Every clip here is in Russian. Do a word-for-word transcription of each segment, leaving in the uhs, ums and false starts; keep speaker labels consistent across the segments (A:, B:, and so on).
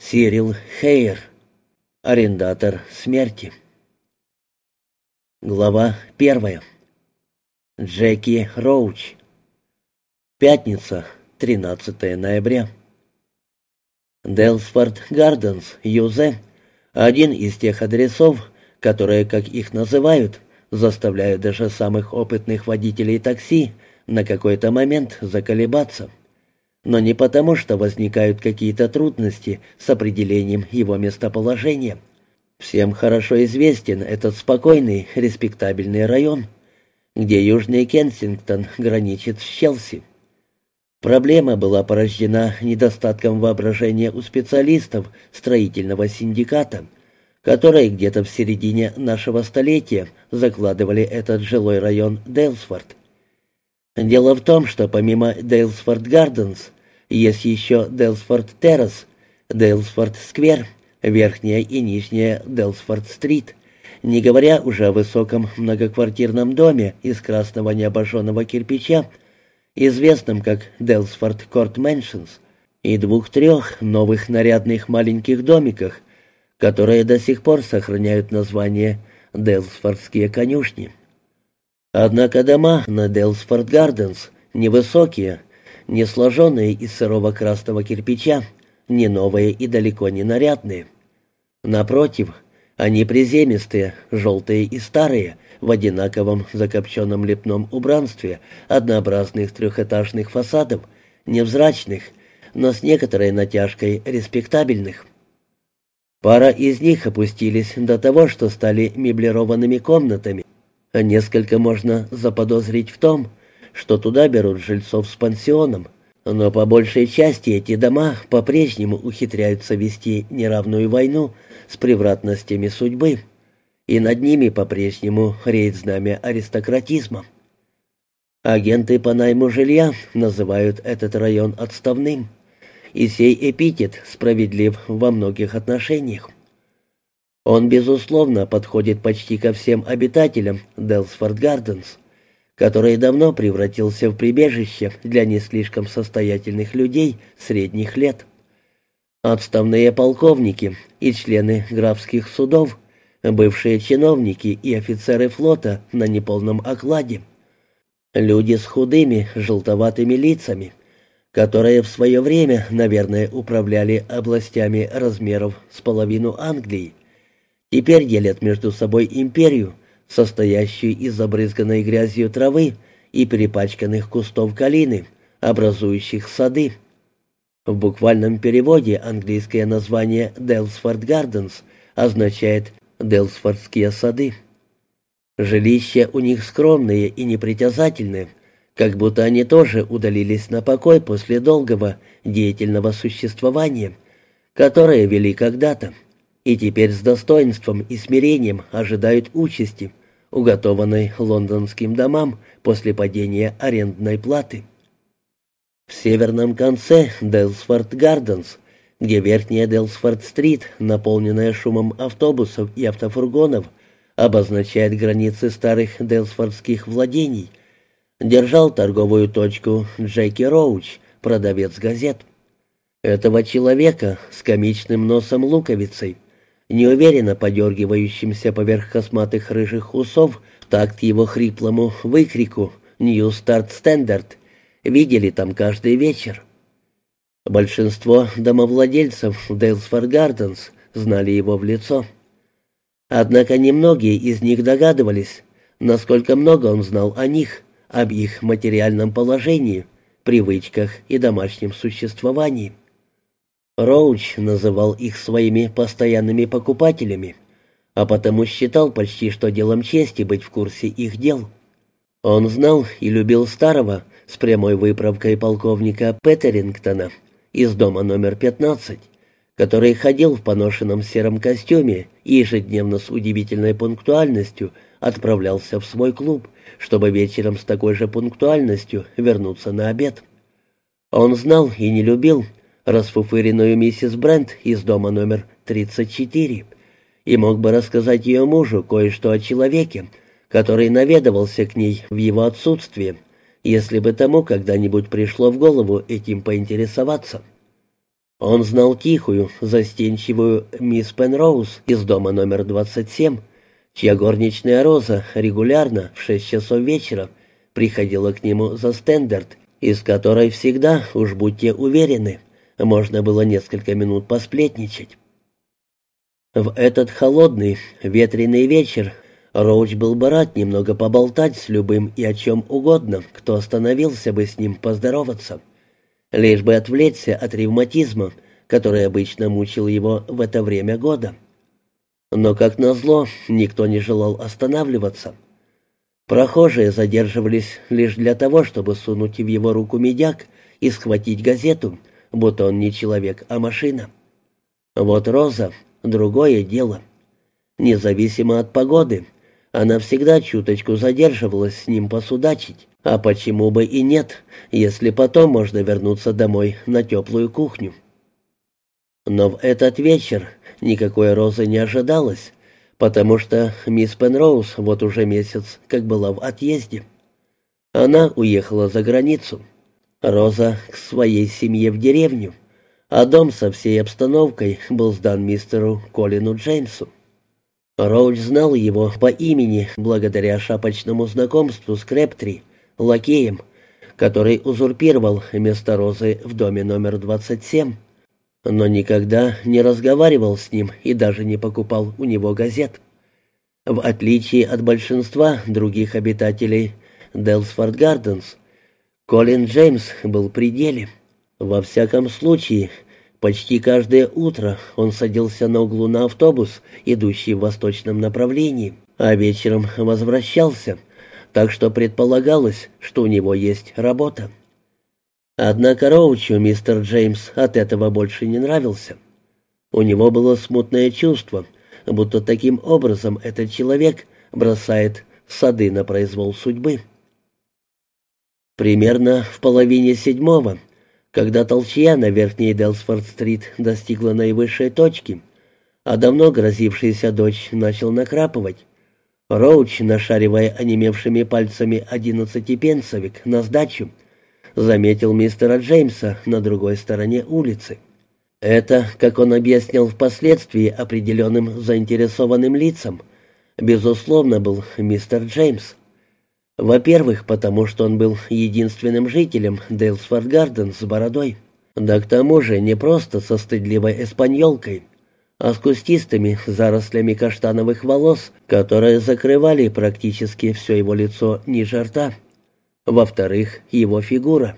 A: Сирил Хейер. Арендатор смерти. Глава первая. Джеки Роуч. Пятница, тринадцатое ноября. Делсфорд Гарденс, Ю З, один из тех адресов, которые, как их называют, заставляют даже самых опытных водителей такси на какой-то момент заколебаться. Но не потому, что возникают какие-то трудности с определением его местоположения. Всем хорошо известен этот спокойный, респектабельный район, где Южный Кенсингтон граничит с Челси. Проблема была порождена недостатком воображения у специалистов строительного синдиката, которые где-то в середине нашего столетия закладывали этот жилой район Дейлсфорд. Дело в том, что помимо Дейлсфорд Гарденс есть еще Дейлсфорд Террас, Дейлсфорд Сквер, Верхняя и Нижняя Дейлсфорд-стрит, не говоря уже о высоком многоквартирном доме из красного необожженного кирпича, известном как Дейлсфорд Корт Мэншенс, и двух-трех новых нарядных маленьких домиках, которые до сих пор сохраняют название Дейлсфордские конюшни. Однако дома на Дейлсфорд Гарденс невысокие, не сложенные из сырого красного кирпича, не новые и далеко не нарядные. Напротив, они приземистые, желтые и старые, в одинаковом закопченном лепном убранстве однообразных трехэтажных фасадов, невзрачных, но с некоторой натяжкой респектабельных. Пара из них опустились до того, что стали меблированными комнатами. Несколько можно заподозрить в том, что туда берут жильцов с пансионом, но по большей части эти дома по-прежнему ухитряются вести неравную войну с превратностями судьбы, и над ними по-прежнему реет знамя аристократизма. Агенты по найму жилья называют этот район отставным, и сей эпитет справедлив во многих отношениях. Он, безусловно, подходит почти ко всем обитателям Дейлсфорд Гарденс, который давно превратился в прибежище для не слишком состоятельных людей средних лет. Отставные полковники и члены графских судов, бывшие чиновники и офицеры флота на неполном окладе, люди с худыми, желтоватыми лицами, которые в свое время, наверное, управляли областями размеров с половину Англии, теперь делят между собой империю, состоящую из забрызганной грязью травы и перепачканных кустов калины, образующих сады. В буквальном переводе английское название «Дейлсфорд Гарденс» означает «Дейлсфордские сады». Жилища у них скромные и непритязательные, как будто они тоже удалились на покой после долгого деятельного существования, которое вели когда-то, и теперь с достоинством и смирением ожидают участи, уготованной лондонским домам после падения арендной платы. В северном конце Дейлсфорд Гарденс, где верхняя Дейлсфорд-стрит, наполненная шумом автобусов и автофургонов, обозначает границы старых дейлсфордских владений, держал торговую точку Джеки Роуч, продавец газет. Этого человека с комичным носом луковицей, неуверенно подергивающимся поверх косматых рыжих усов, в такт его хриплому выкрику «New Start Standard», видели там каждый вечер. Большинство домовладельцев Дейлсфорд Гарденс знали его в лицо. Однако немногие из них догадывались, насколько много он знал о них, об их материальном положении, привычках и домашнем существовании. Роуч называл их своими постоянными покупателями, а потому считал почти что делом чести быть в курсе их дел. Он знал и любил старого с прямой выправкой полковника Петерингтона из дома номер пятнадцать, который ходил в поношенном сером костюме и ежедневно с удивительной пунктуальностью отправлялся в свой клуб, чтобы вечером с такой же пунктуальностью вернуться на обед. Он знал и не любил расфуфыренную миссис Брент из дома номер тридцать четыре и мог бы рассказать ее мужу кое-что о человеке, который наведывался к ней в его отсутствие, если бы тому когда-нибудь пришло в голову этим поинтересоваться. Он знал тихую, застенчивую мисс Пенроуз из дома номер двадцать семь, чья горничная Роза регулярно в шесть часов вечера приходила к нему за Стендарт, из которой всегда, уж будьте уверены, можно было несколько минут посплетничать. В этот холодный, ветреный вечер Роуч был бы рад немного поболтать с любым и о чем угодно, кто остановился бы с ним поздороваться, лишь бы отвлечься от ревматизма, который обычно мучил его в это время года. Но, как назло, никто не желал останавливаться. Прохожие задерживались лишь для того, чтобы сунуть в его руку медяк и схватить газету, будто он не человек, а машина. Вот Роза — другое дело. Независимо от погоды, она всегда чуточку задерживалась с ним посудачить, а почему бы и нет, если потом можно вернуться домой на теплую кухню. Но в этот вечер никакой Розы не ожидалось, потому что мисс Пенроуз вот уже месяц как была в отъезде. Она уехала за границу. Роза к своей семье в деревню, а дом со всей обстановкой был сдан мистеру Колину Джеймсу. Роуч знал его по имени благодаря шапочному знакомству с Крэптри, лакеем, который узурпировал место Розы в доме номер двадцать семь, но никогда не разговаривал с ним и даже не покупал у него газет. В отличие от большинства других обитателей Делсфорд Гарденс, Колин Джеймс был при деле. Во всяком случае, почти каждое утро он садился на углу на автобус, идущий в восточном направлении, а вечером возвращался, так что предполагалось, что у него есть работа. Однако Роучу мистер Джеймс от этого больше не нравился. У него было смутное чувство, будто таким образом этот человек бросает сады на произвол судьбы. Примерно в половине седьмого, когда толчья на верхней Делсфорд-стрит достигла наивысшей точки, а давно грозившийся дождь начал накрапывать, Роуч, нашаривая онемевшими пальцами одиннадцатипенсовик на сдачу, заметил мистера Джеймса на другой стороне улицы. Это, как он объяснил впоследствии определенным заинтересованным лицам, безусловно, был мистер Джеймс. Во-первых, потому что он был единственным жителем Дейлсфорд Гарден с бородой, да к тому же не просто со стыдливой эспаньолкой, а с кустистыми зарослями каштановых волос, которые закрывали практически все его лицо ниже рта. Во-вторых, его фигура.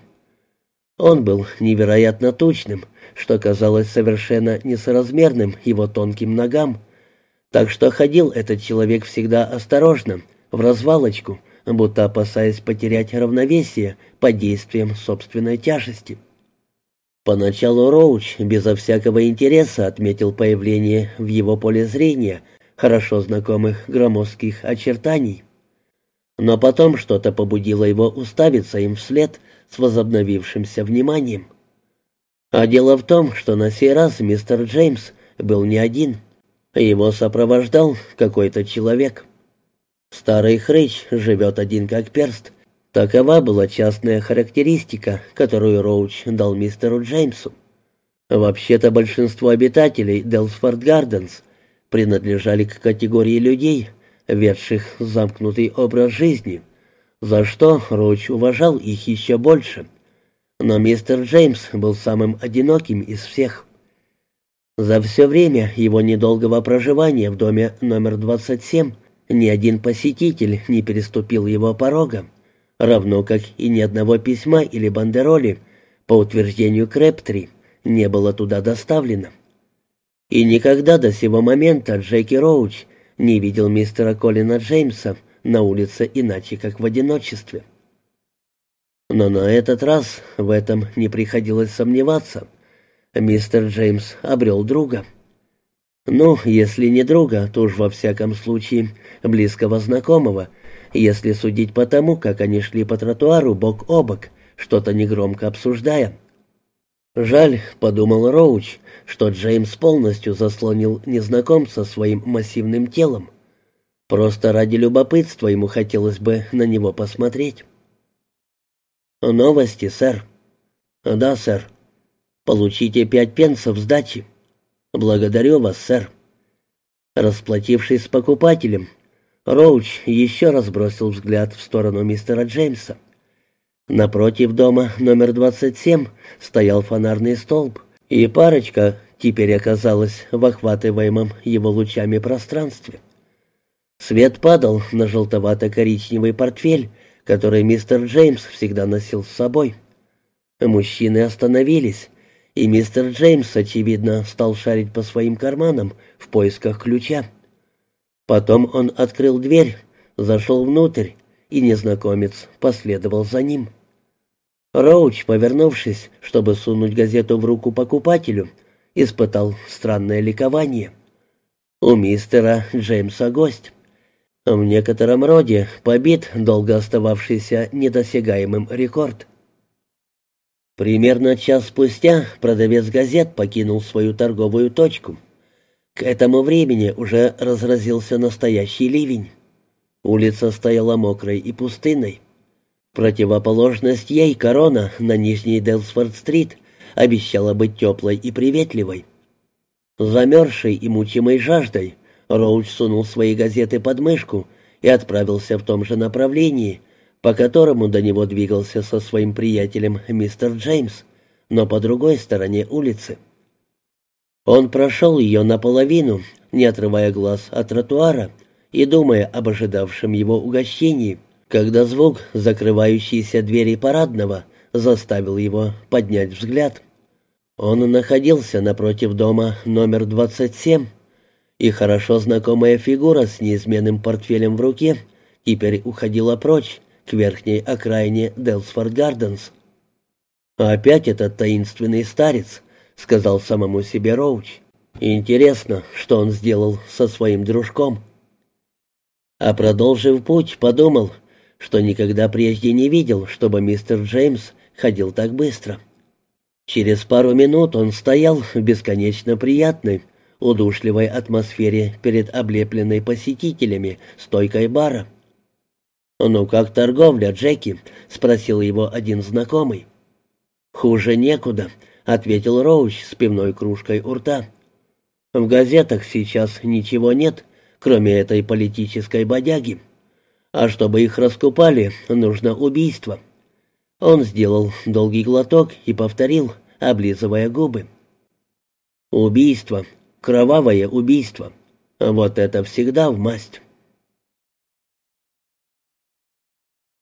A: Он был невероятно тучным, что казалось совершенно несоразмерным его тонким ногам, так что ходил этот человек всегда осторожно, в развалочку, будто опасаясь потерять равновесие под действием собственной тяжести. Поначалу Роуч безо всякого интереса отметил появление в его поле зрения хорошо знакомых громоздких очертаний. Но потом что-то побудило его уставиться им вслед с возобновившимся вниманием. А дело в том, что на сей раз мистер Джеймс был не один. Его сопровождал какой-то человек. Старый хрыч живет один как перст. Такова была частная характеристика, которую Роуч дал мистеру Джеймсу. Вообще-то большинство обитателей Делсфорд Гарденс принадлежали к категории людей, ведших замкнутый образ жизни, за что Роуч уважал их еще больше. Но мистер Джеймс был самым одиноким из всех. За все время его недолгого проживания в доме номер двадцать семь ни один посетитель не переступил его порога, равно как и ни одного письма или бандероли, по утверждению Крэптри, не было туда доставлено. И никогда до сего момента Джеки Роуч не видел мистера Колина Джеймса на улице иначе, как в одиночестве. Но на этот раз в этом не приходилось сомневаться. Мистер Джеймс обрел друга. Ну, если не друга, то уж во всяком случае близкого знакомого, если судить по тому, как они шли по тротуару бок о бок, что-то негромко обсуждая. «Жаль», — подумал Роуч, — что Джеймс полностью заслонил незнакомца своим массивным телом. Просто ради любопытства ему хотелось бы на него посмотреть. «Новости, сэр». «Да, сэр». Получите пять пенсов сдачи». «Благодарю вас, сэр». Расплатившись с покупателем, Роуч еще раз бросил взгляд в сторону мистера Джеймса. Напротив дома номер двадцать семь стоял фонарный столб, и парочка теперь оказалась в охватываемом его лучами пространстве. Свет падал на желтовато-коричневый портфель, который мистер Джеймс всегда носил с собой. Мужчины остановились, и мистер Джеймс, очевидно, стал шарить по своим карманам в поисках ключа. Потом он открыл дверь, зашел внутрь, и незнакомец последовал за ним. Роуч, повернувшись, чтобы сунуть газету в руку покупателю, испытал странное ликование. У мистера Джеймса гость. В некотором роде побит долго остававшийся недосягаемым рекорд. Примерно час спустя продавец газет покинул свою торговую точку. К этому времени уже разразился настоящий ливень. Улица стояла мокрой и пустынной. Противоположность ей корона на Нижней Делсфорд-стрит обещала быть теплой и приветливой. Замерзший и мучимый жаждой, Роуч сунул свои газеты под мышку и отправился в том же направлении, по которому до него двигался со своим приятелем мистер Джеймс, но по другой стороне улицы. Он прошел ее наполовину, не отрывая глаз от тротуара и думая об ожидавшем его угощении, когда звук закрывающейся двери парадного заставил его поднять взгляд. Он находился напротив дома номер двадцать семь, и хорошо знакомая фигура с неизменным портфелем в руке теперь уходила прочь, к верхней окраине Делсфорд-Гарденс. «Опять этот таинственный старец», — сказал самому себе Роуч. «Интересно, что он сделал со своим дружком». А продолжив путь, подумал, что никогда прежде не видел, чтобы мистер Джеймс ходил так быстро. Через пару минут он стоял в бесконечно приятной, удушливой атмосфере перед облепленной посетителями стойкой бара. «Ну как торговля, Джеки?» — спросил его один знакомый. «Хуже некуда», — ответил Роуч с пивной кружкой у рта. «В газетах сейчас ничего нет, кроме этой политической бодяги. А чтобы их раскупали, нужно убийство». Он сделал долгий глоток и повторил, облизывая губы. «Убийство, кровавое убийство. Вот это всегда вмасть».